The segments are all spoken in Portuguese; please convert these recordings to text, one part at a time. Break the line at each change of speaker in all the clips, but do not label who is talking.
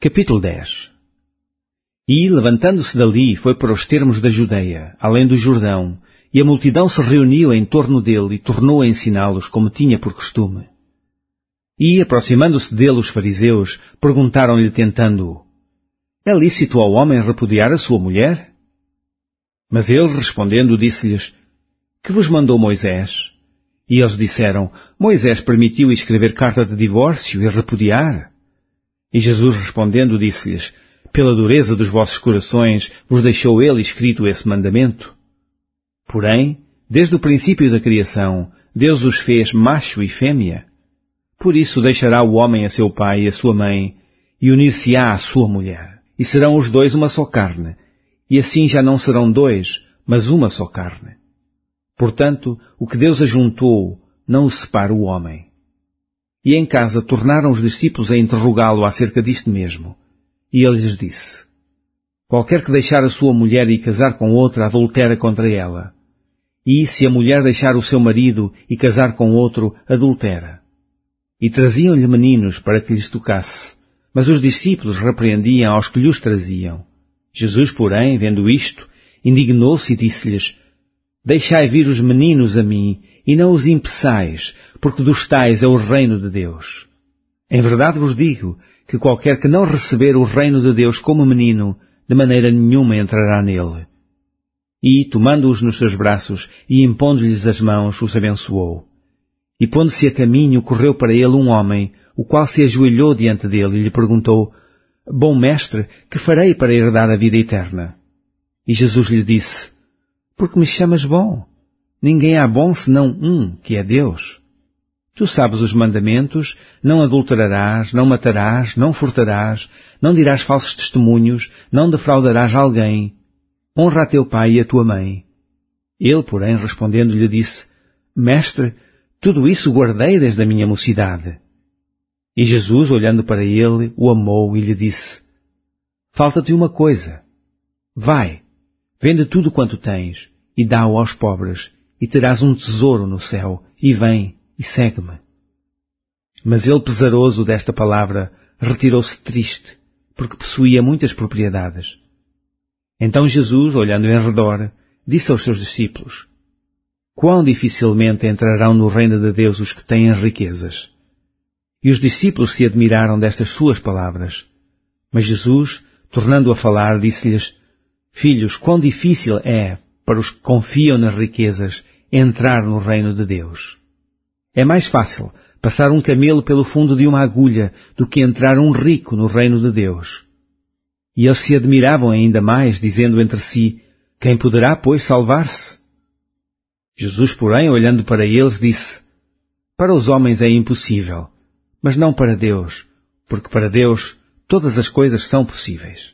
Capítulo 10. E, levantando-se dali, foi para os termos da Judeia, além do Jordão, e a multidão se reuniu em torno dele e tornou a ensiná-los como tinha por costume. E, aproximando-se dele os fariseus, perguntaram-lhe tentando-o: É lícito ao homem repudiar a sua mulher? Mas ele, respondendo, disse-lhes: Que vos mandou Moisés? E eles disseram: Moisés permitiu escrever carta de divórcio e repudiar. E Jesus, respondendo, disse-lhes: Pela dureza dos vossos corações vos deixou ele escrito esse mandamento. Porém, desde o princípio da criação, Deus os fez macho e fêmea. Por isso deixará o homem a seu pai e a sua mãe, e unir-se-á à sua mulher, e serão os dois uma só carne, e assim já não serão dois, mas uma só carne. Portanto, o que Deus ajuntou, não o separa o homem. E em casa tornaram os discípulos a interrogá-lo acerca disto mesmo. E ele lhes disse: Qualquer que deixar a sua mulher e casar com outra, adultera contra ela. E se a mulher deixar o seu marido e casar com outro, adultera. E traziam-lhe meninos para que lhes tocasse, mas os discípulos repreendiam aos que lhes traziam. Jesus, porém, vendo isto, indignou-se e disse-lhes: Deixai vir os meninos a mim, e não os impeçais, porque dos tais é o reino de Deus. Em verdade vos digo que qualquer que não receber o reino de Deus como menino, de maneira nenhuma entrará nele. E, tomando-os nos seus braços e impondo-lhes as mãos, os abençoou. E pondo-se a caminho, correu para ele um homem, o qual se ajoelhou diante dele e lhe perguntou: Bom mestre, que farei para herdar a vida eterna? E Jesus lhe disse: Porque me chamas bom? Ninguém há bom senão um, que é Deus. Tu sabes os mandamentos: não adulterarás, não matarás, não furtarás, não dirás falsos testemunhos, não defraudarás alguém. Honra a teu pai e a tua mãe. Ele, porém, respondendo, lhe disse: Mestre, tudo isso guardei desde a minha mocidade. E Jesus, olhando para ele, o amou e lhe disse: Falta-te uma coisa. Vai, vende tudo quanto tens e dá-o aos pobres, e terás um tesouro no céu, e vem e segue-me. Mas ele, pesaroso desta palavra, retirou-se triste, porque possuía muitas propriedades. Então Jesus, olhando em redor, disse aos seus discípulos: Quão dificilmente entrarão no reino de Deus os que têm riquezas. E os discípulos se admiraram destas suas palavras. Mas Jesus, tornando a falar, disse-lhes: Filhos, quão difícil é para os que confiam nas riquezas entrar no reino de Deus. É mais fácil passar um camelo pelo fundo de uma agulha do que entrar um rico no reino de Deus. E eles se admiravam ainda mais, dizendo entre si: Quem poderá, pois, salvar-se? Jesus, porém, olhando para eles, disse: Para os homens é impossível, mas não para Deus, porque para Deus todas as coisas são possíveis.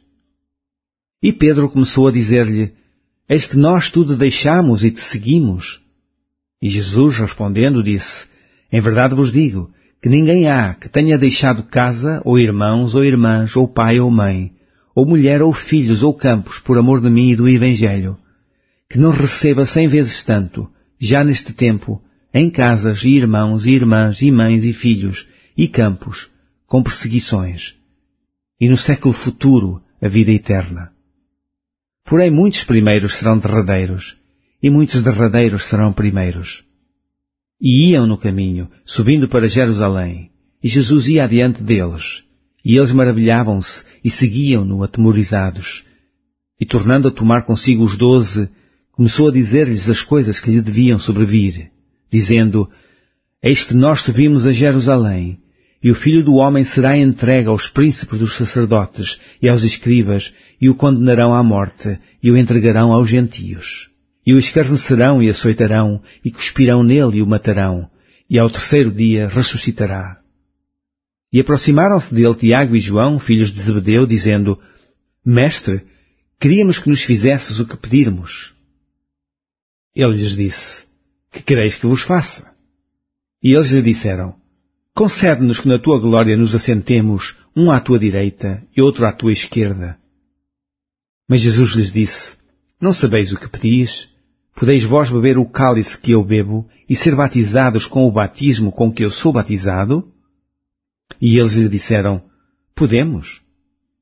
E Pedro começou a dizer-lhe: Eis que nós tudo deixamos e te seguimos. E Jesus, respondendo, disse: Em verdade vos digo que ninguém há que tenha deixado casa, ou irmãos, ou irmãs, ou pai, ou mãe, ou mulher, ou filhos, ou campos, por amor de mim e do Evangelho, que não receba 100 vezes tanto, já neste tempo, em casas, e irmãos, e irmãs, e mães, e filhos, e campos, com perseguições, e no século futuro a vida eterna. Porém muitos primeiros serão derradeiros, e muitos derradeiros serão primeiros. E iam no caminho, subindo para Jerusalém, e Jesus ia adiante deles, e eles maravilhavam-se e seguiam-no atemorizados. E tornando a tomar consigo os 12, começou a dizer-lhes as coisas que lhe deviam sobrevir, dizendo: Eis que nós subimos a Jerusalém, e o Filho do Homem será entregue aos príncipes dos sacerdotes e aos escribas, e o condenarão à morte, e o entregarão aos gentios. E o escarnecerão e açoitarão, e cuspirão nele e o matarão, e ao terceiro dia ressuscitará. E aproximaram-se dele Tiago e João, filhos de Zebedeu, dizendo: Mestre, queríamos que nos fizesses o que pedirmos. Ele lhes disse: Que quereis que vos faça? E eles lhe disseram: Concede-nos que na tua glória nos assentemos, um à tua direita e outro à tua esquerda. Mas Jesus lhes disse: Não sabeis o que pedis? Podeis vós beber o cálice que eu bebo e ser batizados com o batismo com que eu sou batizado? E eles lhe disseram: Podemos.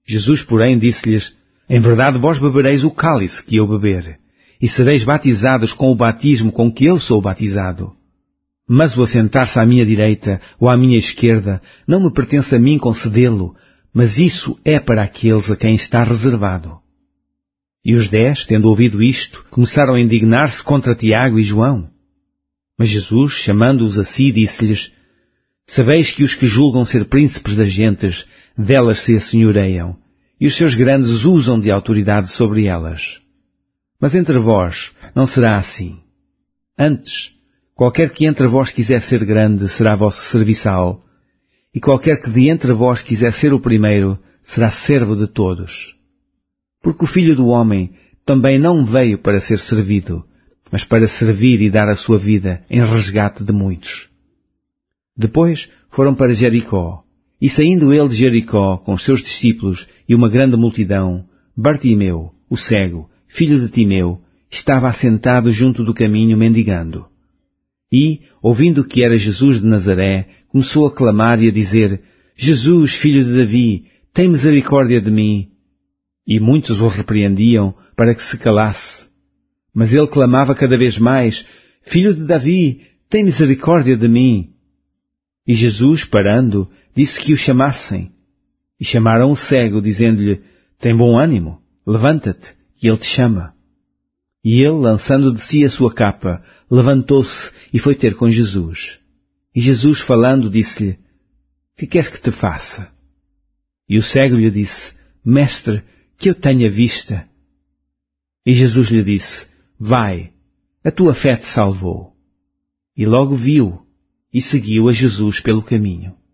Jesus, porém, disse-lhes: Em verdade vós bebereis o cálice que eu beber, e sereis batizados com o batismo com que eu sou batizado. Mas o assentar-se à minha direita ou à minha esquerda não me pertence a mim concedê-lo, mas isso é para aqueles a quem está reservado. E os 10, tendo ouvido isto, começaram a indignar-se contra Tiago e João. Mas Jesus, chamando-os a si, disse-lhes: Sabeis que os que julgam ser príncipes das gentes, delas se assenhoreiam, e os seus grandes usam de autoridade sobre elas. Mas entre vós não será assim. Antes, qualquer que entre vós quiser ser grande será vosso serviçal, e qualquer que de entre vós quiser ser o primeiro será servo de todos. Porque o Filho do Homem também não veio para ser servido, mas para servir e dar a sua vida em resgate de muitos. Depois foram para Jericó, e saindo ele de Jericó com os seus discípulos e uma grande multidão, Bartimeu, o cego, filho de Timeu, estava assentado junto do caminho mendigando. E, ouvindo que era Jesus de Nazaré, começou a clamar e a dizer: Jesus, filho de Davi, tem misericórdia de mim. E muitos o repreendiam para que se calasse. Mas ele clamava cada vez mais: Filho de Davi, tem misericórdia de mim. E Jesus, parando, disse que o chamassem. E chamaram o cego, dizendo-lhe: Tem bom ânimo, levanta-te, que ele te chama. E ele, lançando de si a sua capa, levantou-se e foi ter com Jesus. E Jesus, falando, disse-lhe: Que queres que te faça? E o cego lhe disse: Mestre, que eu tenha vista. E Jesus lhe disse: Vai, a tua fé te salvou. E logo viu e seguiu a Jesus pelo caminho.